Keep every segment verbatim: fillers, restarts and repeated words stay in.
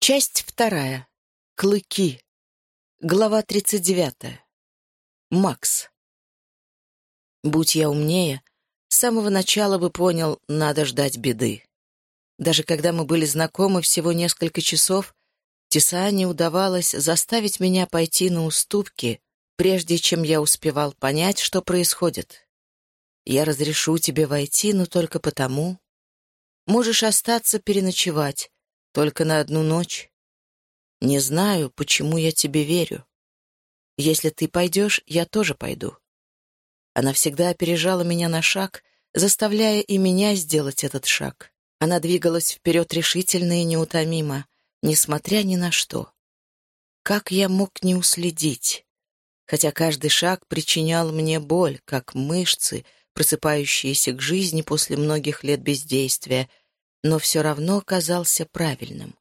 Часть вторая. Клыки. Глава тридцать девятая. Макс. Будь я умнее, с самого начала бы понял, надо ждать беды. Даже когда мы были знакомы всего несколько часов, Тесаане удавалось заставить меня пойти на уступки, прежде чем я успевал понять, что происходит. Я разрешу тебе войти, но только потому. Можешь остаться переночевать, только на одну ночь. Не знаю, почему я тебе верю. Если ты пойдешь, я тоже пойду. Она всегда опережала меня на шаг, заставляя и меня сделать этот шаг. Она двигалась вперед решительно и неутомимо, несмотря ни на что. Как я мог не уследить? Хотя каждый шаг причинял мне боль, как мышцы, просыпающиеся к жизни после многих лет бездействия, но все равно казался правильным.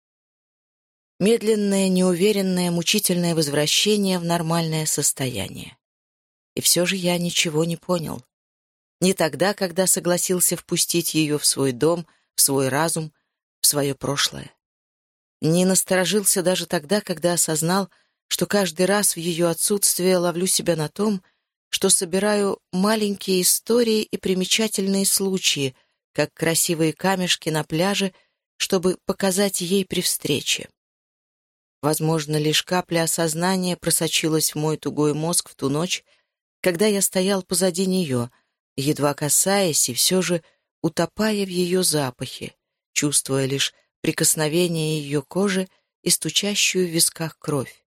Медленное, неуверенное, мучительное возвращение в нормальное состояние. И все же я ничего не понял. Не тогда, когда согласился впустить ее в свой дом, в свой разум, в свое прошлое. Не насторожился даже тогда, когда осознал, что каждый раз в ее отсутствие ловлю себя на том, что собираю маленькие истории и примечательные случаи, как красивые камешки на пляже, чтобы показать ей при встрече. Возможно, лишь капля осознания просочилась в мой тугой мозг в ту ночь, когда я стоял позади нее, едва касаясь и все же утопая в ее запахе, чувствуя лишь прикосновение ее кожи и стучащую в висках кровь.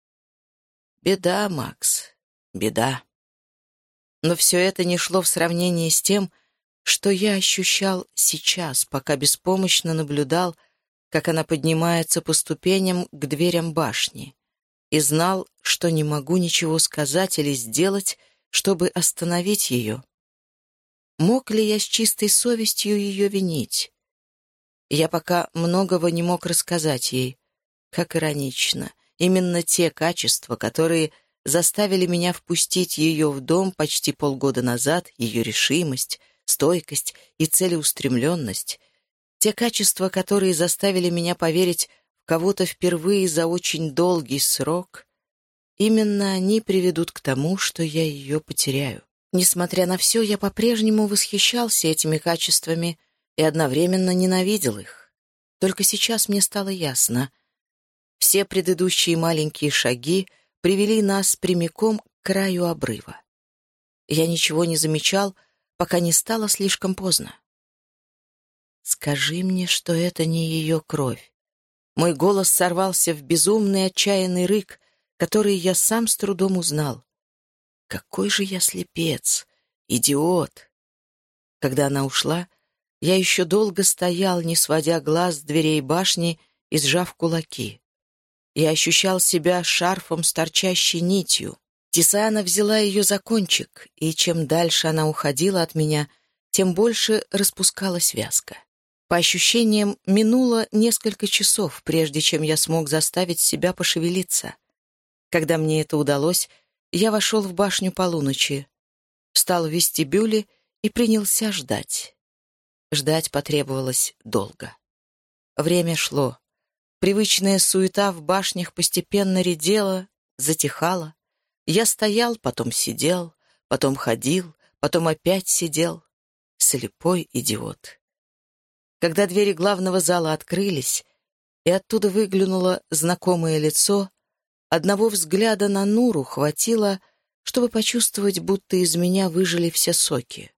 Беда, Макс, беда. Но все это не шло в сравнении с тем, что я ощущал сейчас, пока беспомощно наблюдал, как она поднимается по ступеням к дверям башни, и знал, что не могу ничего сказать или сделать, чтобы остановить ее. Мог ли я с чистой совестью ее винить? Я пока многого не мог рассказать ей. Как иронично. Именно те качества, которые заставили меня впустить ее в дом почти полгода назад, ее решимость, стойкость и целеустремленность, те качества, которые заставили меня поверить в кого-то впервые за очень долгий срок, именно они приведут к тому, что я ее потеряю. Несмотря на все, я по-прежнему восхищался этими качествами и одновременно ненавидел их. Только сейчас мне стало ясно. Все предыдущие маленькие шаги привели нас прямиком к краю обрыва. Я ничего не замечал, пока не стало слишком поздно. «Скажи мне, что это не ее кровь». Мой голос сорвался в безумный отчаянный рык, который я сам с трудом узнал. Какой же я слепец, идиот! Когда она ушла, я еще долго стоял, не сводя глаз с дверей башни и сжав кулаки. Я ощущал себя шарфом с торчащей нитью. Тесаана взяла ее за кончик, и чем дальше она уходила от меня, тем больше распускалась вязка. По ощущениям, минуло несколько часов, прежде чем я смог заставить себя пошевелиться. Когда мне это удалось, я вошел в башню полуночи, встал в вестибюле и принялся ждать. Ждать потребовалось долго. Время шло. Привычная суета в башнях постепенно редела, затихала. Я стоял, потом сидел, потом ходил, потом опять сидел. Слепой идиот. Когда двери главного зала открылись, и оттуда выглянуло знакомое лицо, одного взгляда на Нуру хватило, чтобы почувствовать, будто из меня выжили все соки.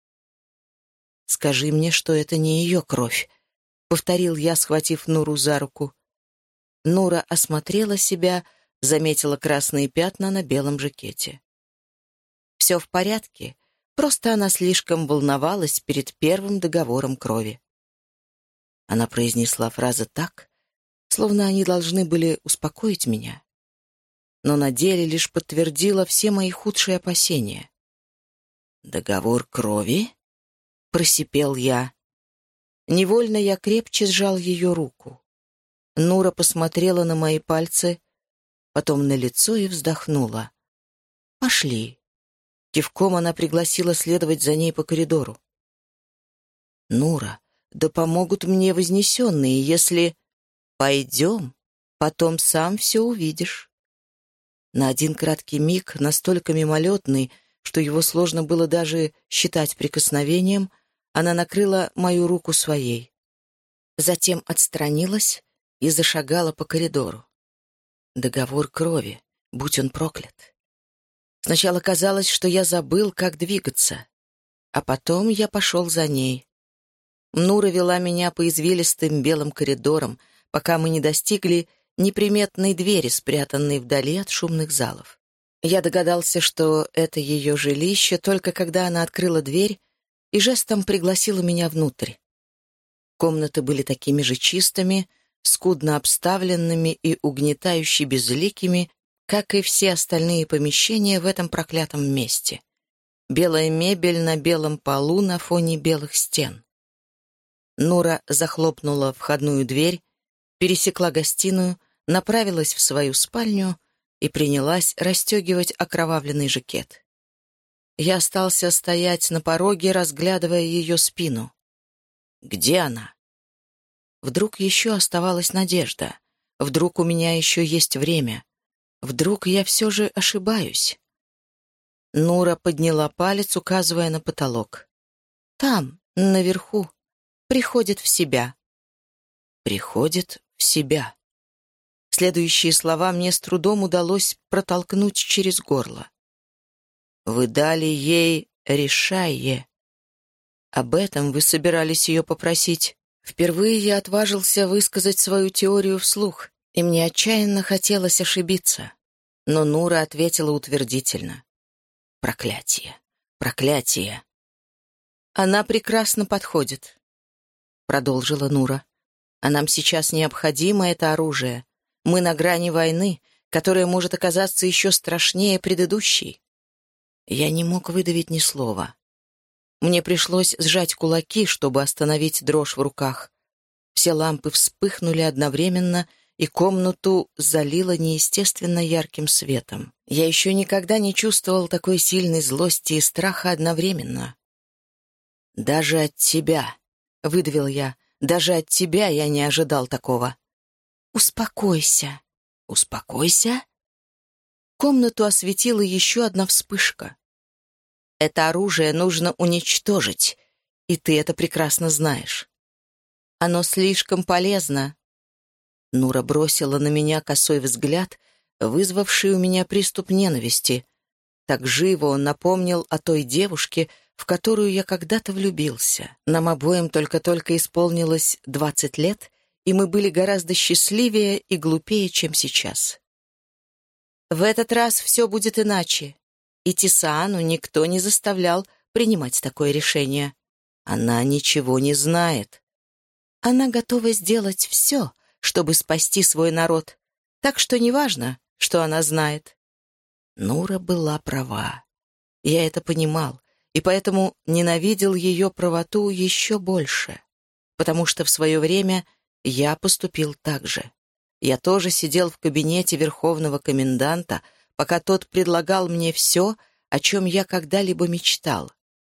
«Скажи мне, что это не ее кровь», — повторил я, схватив Нуру за руку. Нура осмотрела себя, заметила красные пятна на белом жакете. «Все в порядке, просто она слишком волновалась перед первым договором крови». Она произнесла фразы так, словно они должны были успокоить меня, но на деле лишь подтвердила все мои худшие опасения. «Договор крови?» — просипел я. Невольно я крепче сжал ее руку. Нура посмотрела на мои пальцы, потом на лицо и вздохнула. «Пошли». Кивком она пригласила следовать за ней по коридору. «Нура, да помогут мне вознесенные, если...» Пойдем, потом сам все увидишь». На один краткий миг, настолько мимолетный, что его сложно было даже считать прикосновением, она накрыла мою руку своей. Затем отстранилась и зашагала по коридору. Договор крови, будь он проклят. Сначала казалось, что я забыл, как двигаться, а потом я пошел за ней. Нура вела меня по извилистым белым коридорам, пока мы не достигли неприметной двери, спрятанной вдали от шумных залов. Я догадался, что это ее жилище, только когда она открыла дверь и жестом пригласила меня внутрь. Комнаты были такими же чистыми, скудно обставленными и угнетающе безликими, как и все остальные помещения в этом проклятом месте. Белая мебель на белом полу на фоне белых стен. Нура захлопнула входную дверь, пересекла гостиную, направилась в свою спальню и принялась расстегивать окровавленный жакет. Я остался стоять на пороге, разглядывая ее спину. Где она? Вдруг еще оставалась надежда. Вдруг у меня еще есть время. Вдруг я все же ошибаюсь. Нура подняла палец, указывая на потолок. «Там, наверху, приходит в себя». «Приходит в себя». Следующие слова мне с трудом удалось протолкнуть через горло. «Вы дали ей решае. Об этом вы собирались ее попросить». Впервые я отважился высказать свою теорию вслух, и мне отчаянно хотелось ошибиться. Но Нура ответила утвердительно. «Проклятие! Проклятие!» «Она прекрасно подходит», — продолжила Нура. «А нам сейчас необходимо это оружие. Мы на грани войны, которая может оказаться еще страшнее предыдущей». Я не мог выдавить ни слова. Мне пришлось сжать кулаки, чтобы остановить дрожь в руках. Все лампы вспыхнули одновременно, и комнату залило неестественно ярким светом. Я еще никогда не чувствовал такой сильной злости и страха одновременно. «Даже от тебя», — выдавил я, — «даже от тебя я не ожидал такого». «Успокойся». «Успокойся?» Комнату осветила еще одна вспышка. «Это оружие нужно уничтожить, и ты это прекрасно знаешь. Оно слишком полезно». Нура бросила на меня косой взгляд, вызвавший у меня приступ ненависти. Так живо он напомнил о той девушке, в которую я когда-то влюбился. Нам обоим только-только исполнилось двадцать лет, и мы были гораздо счастливее и глупее, чем сейчас. «В этот раз все будет иначе. И Тисаану никто не заставлял принимать такое решение. Она ничего не знает. Она готова сделать все, чтобы спасти свой народ, так что неважно, что она знает». Нура была права. Я это понимал, и поэтому ненавидел ее правоту еще больше, потому что в свое время я поступил так же. Я тоже сидел в кабинете верховного коменданта, пока тот предлагал мне все, о чем я когда-либо мечтал.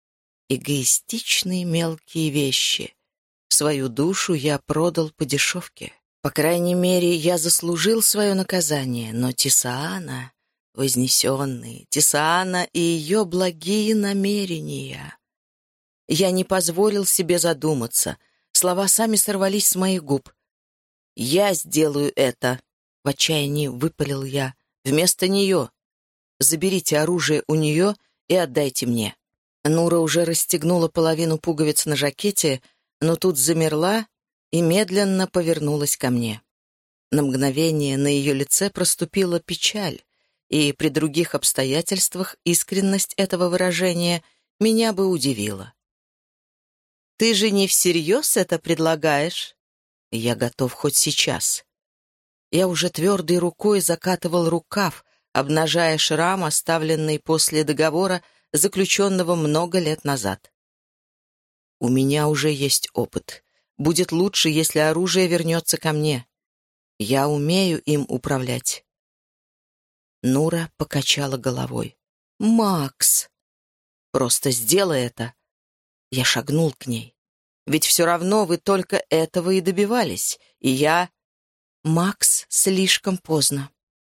Эгоистичные мелкие вещи. Свою душу я продал по дешевке. По крайней мере, я заслужил свое наказание, но Тисаана, вознесенный, Тисаана и ее благие намерения. Я не позволил себе задуматься. Слова сами сорвались с моих губ. «Я сделаю это!» — в отчаянии выпалил я. «Вместо нее. Заберите оружие у нее и отдайте мне». Нура уже расстегнула половину пуговиц на жакете, но тут замерла и медленно повернулась ко мне. На мгновение на ее лице проступила печаль, и при других обстоятельствах искренность этого выражения меня бы удивила. «Ты же не всерьез это предлагаешь?» «Я готов хоть сейчас». Я уже твердой рукой закатывал рукав, обнажая шрам, оставленный после договора, заключенного много лет назад. «У меня уже есть опыт. Будет лучше, если оружие вернется ко мне. Я умею им управлять». Нура покачала головой. «Макс!» «Просто сделай это!» Я шагнул к ней. «Ведь все равно вы только этого и добивались, и я...» «Макс, слишком поздно».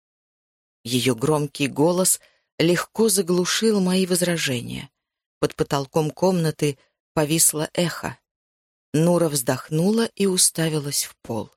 Ее громкий голос легко заглушил мои возражения. Под потолком комнаты повисло эхо. Нура вздохнула и уставилась в пол.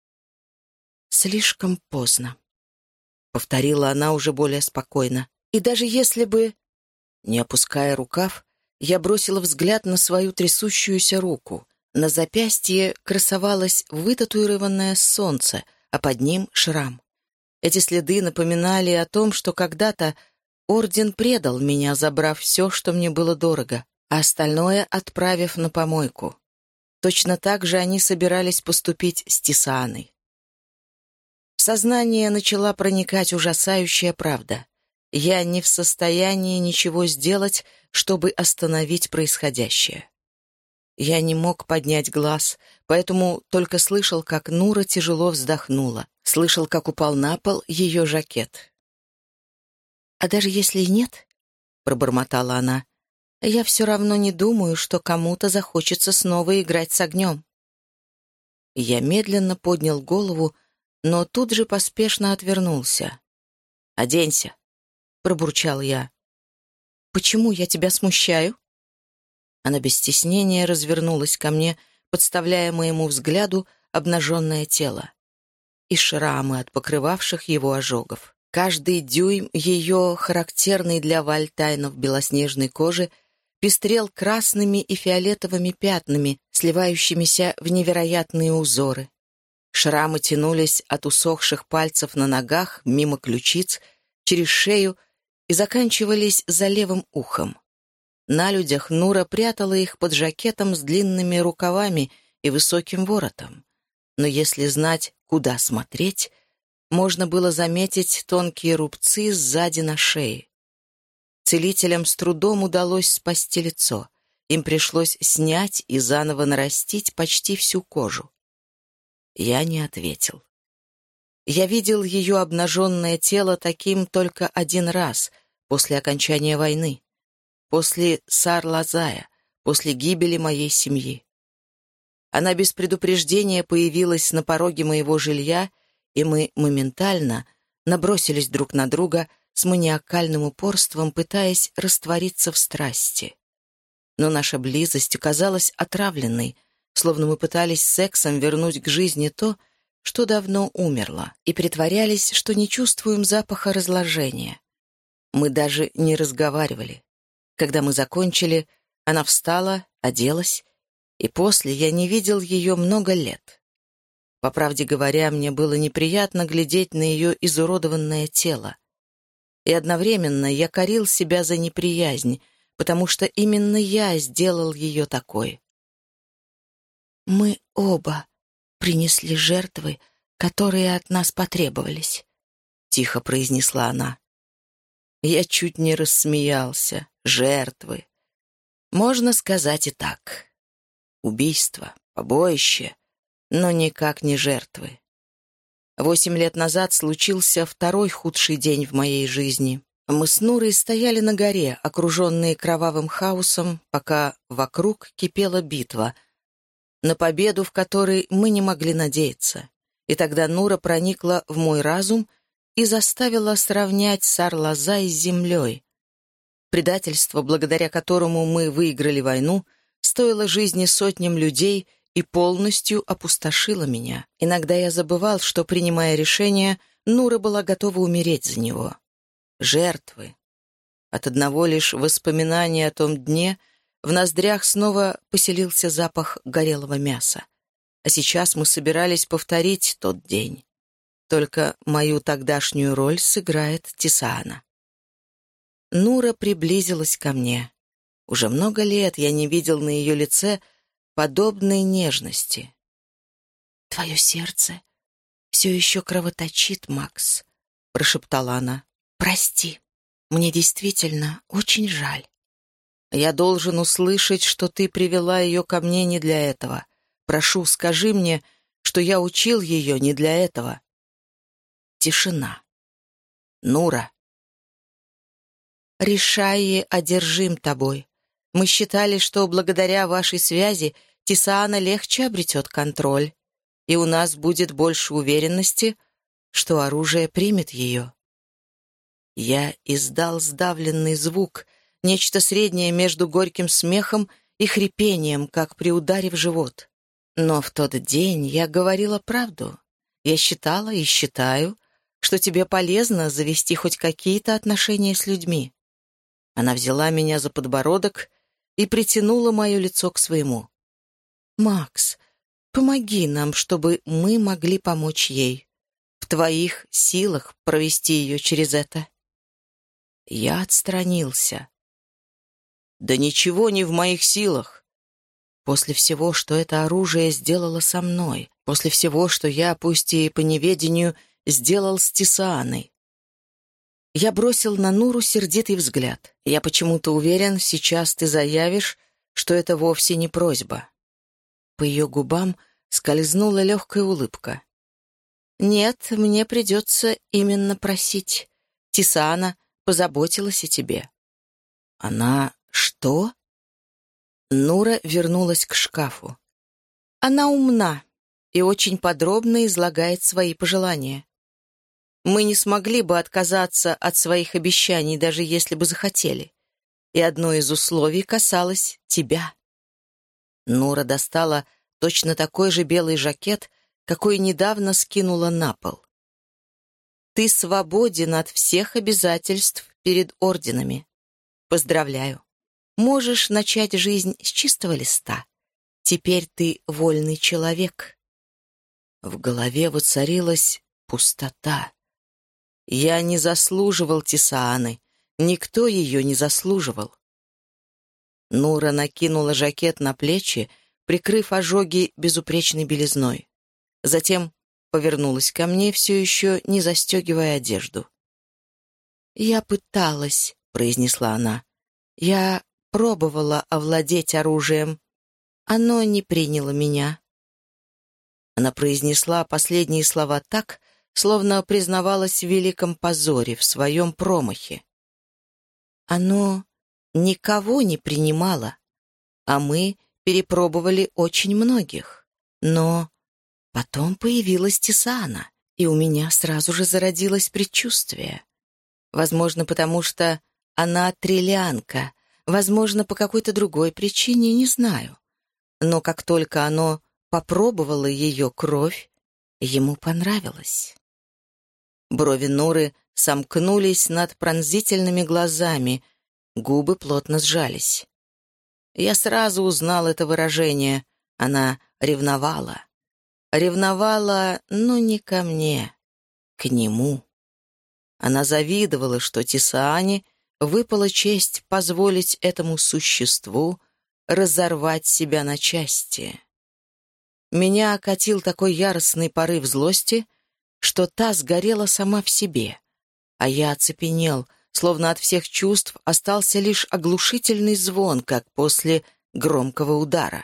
«Слишком поздно», — повторила она уже более спокойно. «И даже если бы...» Не опуская рукав, я бросила взгляд на свою трясущуюся руку. На запястье красовалось вытатуированное солнце, а под ним шрам. Эти следы напоминали о том, что когда-то орден предал меня, забрав все, что мне было дорого, а остальное отправив на помойку. Точно так же они собирались поступить с Тисааной. В сознание начала проникать ужасающая правда. Я не в состоянии ничего сделать, чтобы остановить происходящее. Я не мог поднять глаз, поэтому только слышал, как Нура тяжело вздохнула, слышал, как упал на пол ее жакет. «А даже если и нет, — пробормотала она, — я все равно не думаю, что кому-то захочется снова играть с огнем». Я медленно поднял голову, но тут же поспешно отвернулся. «Оденься», — пробурчал я. «Почему я тебя смущаю?» Она без стеснения развернулась ко мне, подставляя моему взгляду обнаженное тело и шрамы от покрывавших его ожогов. Каждый дюйм ее, характерный для вальтайнов белоснежной кожи, пестрел красными и фиолетовыми пятнами, сливающимися в невероятные узоры. Шрамы тянулись от усохших пальцев на ногах, мимо ключиц, через шею и заканчивались за левым ухом. На людях Нура прятала их под жакетом с длинными рукавами и высоким воротом. Но если знать, куда смотреть, можно было заметить тонкие рубцы сзади на шее. Целителям с трудом удалось спасти лицо. Им пришлось снять и заново нарастить почти всю кожу. Я не ответил. Я видел ее обнаженное тело таким только один раз, после окончания войны, после Сар-Лазая, после гибели моей семьи. Она без предупреждения появилась на пороге моего жилья, и мы моментально набросились друг на друга с маниакальным упорством, пытаясь раствориться в страсти. Но наша близость оказалась отравленной, словно мы пытались сексом вернуть к жизни то, что давно умерло, и притворялись, что не чувствуем запаха разложения. Мы даже не разговаривали. Когда мы закончили, она встала, оделась, и после я не видел ее много лет. По правде говоря, мне было неприятно глядеть на ее изуродованное тело. И одновременно я корил себя за неприязнь, потому что именно я сделал ее такой. «Мы оба принесли жертвы, которые от нас потребовались», — тихо произнесла она. Я чуть не рассмеялся. Жертвы. Можно сказать и так. Убийство, побоище, но никак не жертвы. Восемь лет назад случился второй худший день в моей жизни. Мы с Нурой стояли на горе, окруженные кровавым хаосом, пока вокруг кипела битва, на победу в которой мы не могли надеяться. И тогда Нура проникла в мой разум и заставила сравнять Сар-Лазай с землей. Предательство, благодаря которому мы выиграли войну, стоило жизни сотням людей и полностью опустошило меня. Иногда я забывал, что, принимая решение, Нура была готова умереть за него. Жертвы. От одного лишь воспоминания о том дне в ноздрях снова поселился запах горелого мяса. А сейчас мы собирались повторить тот день. Только мою тогдашнюю роль сыграет Тисаана. Нура приблизилась ко мне. Уже много лет я не видел на ее лице подобной нежности. «Твое сердце все еще кровоточит, Макс», — прошептала она. «Прости, мне действительно очень жаль». «Я должен услышать, что ты привела ее ко мне не для этого. Прошу, скажи мне, что я учил ее не для этого». Тишина. «Нура». «Решайе одержим тобой. Мы считали, что благодаря вашей связи Тисаана легче обретет контроль. и у нас будет больше уверенности, что оружие примет ее. Я издал сдавленный звук, нечто среднее между горьким смехом и хрипением, как при ударе в живот. Но в тот день я говорила правду. Я считала и считаю, что тебе полезно завести хоть какие-то отношения с людьми. Она взяла меня за подбородок и притянула мое лицо к своему. «Макс, помоги нам, чтобы мы могли помочь ей. В твоих силах провести ее через это». Я отстранился. «Да ничего не в моих силах. После всего, что это оружие сделало со мной, после всего, что я, пусть и по неведению, сделал с Тисааной». Я бросил на Нуру сердитый взгляд. «Я почему-то уверен, сейчас ты заявишь, что это вовсе не просьба». По ее губам скользнула легкая улыбка. «Нет, мне придется именно просить. Тисаана позаботилась о тебе». «Она что?» Нура вернулась к шкафу. «Она умна и очень подробно излагает свои пожелания. Мы не смогли бы отказаться от своих обещаний, даже если бы захотели. И одно из условий касалось тебя». Нура достала точно такой же белый жакет, какой недавно скинула на пол. «Ты свободен от всех обязательств перед орденами. Поздравляю. Можешь начать жизнь с чистого листа. Теперь ты вольный человек». В голове воцарилась пустота. Я не заслуживал Тисааны. Никто ее не заслуживал. Нура накинула жакет на плечи, прикрыв ожоги безупречной белизной. Затем повернулась ко мне, все еще не застегивая одежду. «Я пыталась», — произнесла она. «Я пробовала овладеть оружием. Оно не приняло меня». Она произнесла последние слова так, словно признавалась в великом позоре, в своем промахе. «Оно никого не принимало, а мы перепробовали очень многих. Но потом появилась Тисаана, и у меня сразу же зародилось предчувствие. Возможно, потому что она триллианка, возможно, по какой-то другой причине, не знаю. Но как только оно попробовало ее кровь, ему понравилось». Брови Нуры сомкнулись над пронзительными глазами, губы плотно сжались. Я сразу узнал это выражение. Она ревновала. Ревновала, но не ко мне, к нему. Она завидовала, что Тисаане выпала честь позволить этому существу разорвать себя на части. Меня окатил такой яростный порыв злости, что та сгорела сама в себе, а я оцепенел, словно от всех чувств остался лишь оглушительный звон, как после громкого удара.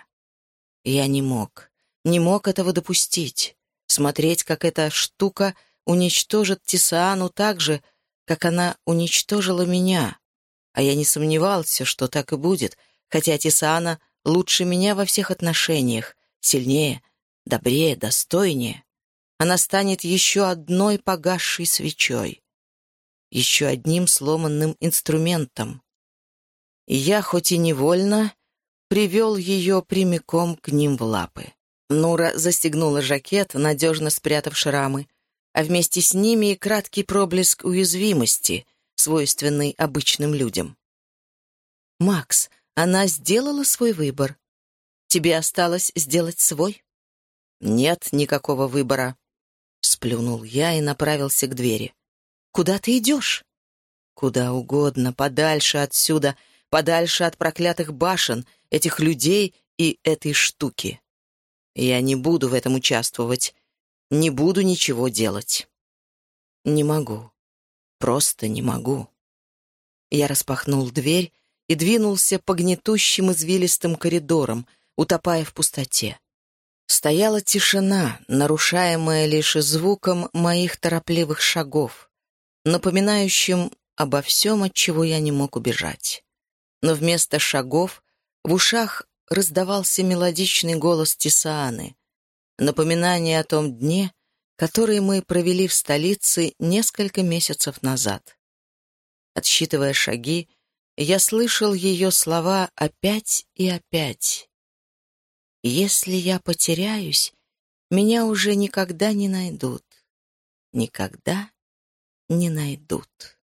Я не мог, не мог этого допустить, смотреть, как эта штука уничтожит Тисаану так же, как она уничтожила меня, а я не сомневался, что так и будет, хотя Тисаана лучше меня во всех отношениях, сильнее, добрее, достойнее. Она станет еще одной погасшей свечой, еще одним сломанным инструментом. И я, хоть и невольно, привел ее прямиком к ним в лапы. Нура застегнула жакет, надежно спрятав шрамы, а вместе с ними и краткий проблеск уязвимости, свойственный обычным людям. «Макс, она сделала свой выбор. Тебе осталось сделать свой?» «Нет никакого выбора», — сплюнул я и направился к двери. «Куда ты идешь?» «Куда угодно, подальше отсюда, подальше от проклятых башен, этих людей и этой штуки. Я не буду в этом участвовать, не буду ничего делать. Не могу, просто не могу». Я распахнул дверь и двинулся по гнетущим извилистым коридорам, утопая в пустоте. Стояла тишина, нарушаемая лишь звуком моих торопливых шагов, напоминающим обо всем, от чего я не мог убежать. Но вместо шагов в ушах раздавался мелодичный голос Тисааны. Напоминание о том дне, который мы провели в столице несколько месяцев назад. Отсчитывая шаги, я слышал ее слова опять и опять. «Если я потеряюсь, меня уже никогда не найдут. Никогда не найдут».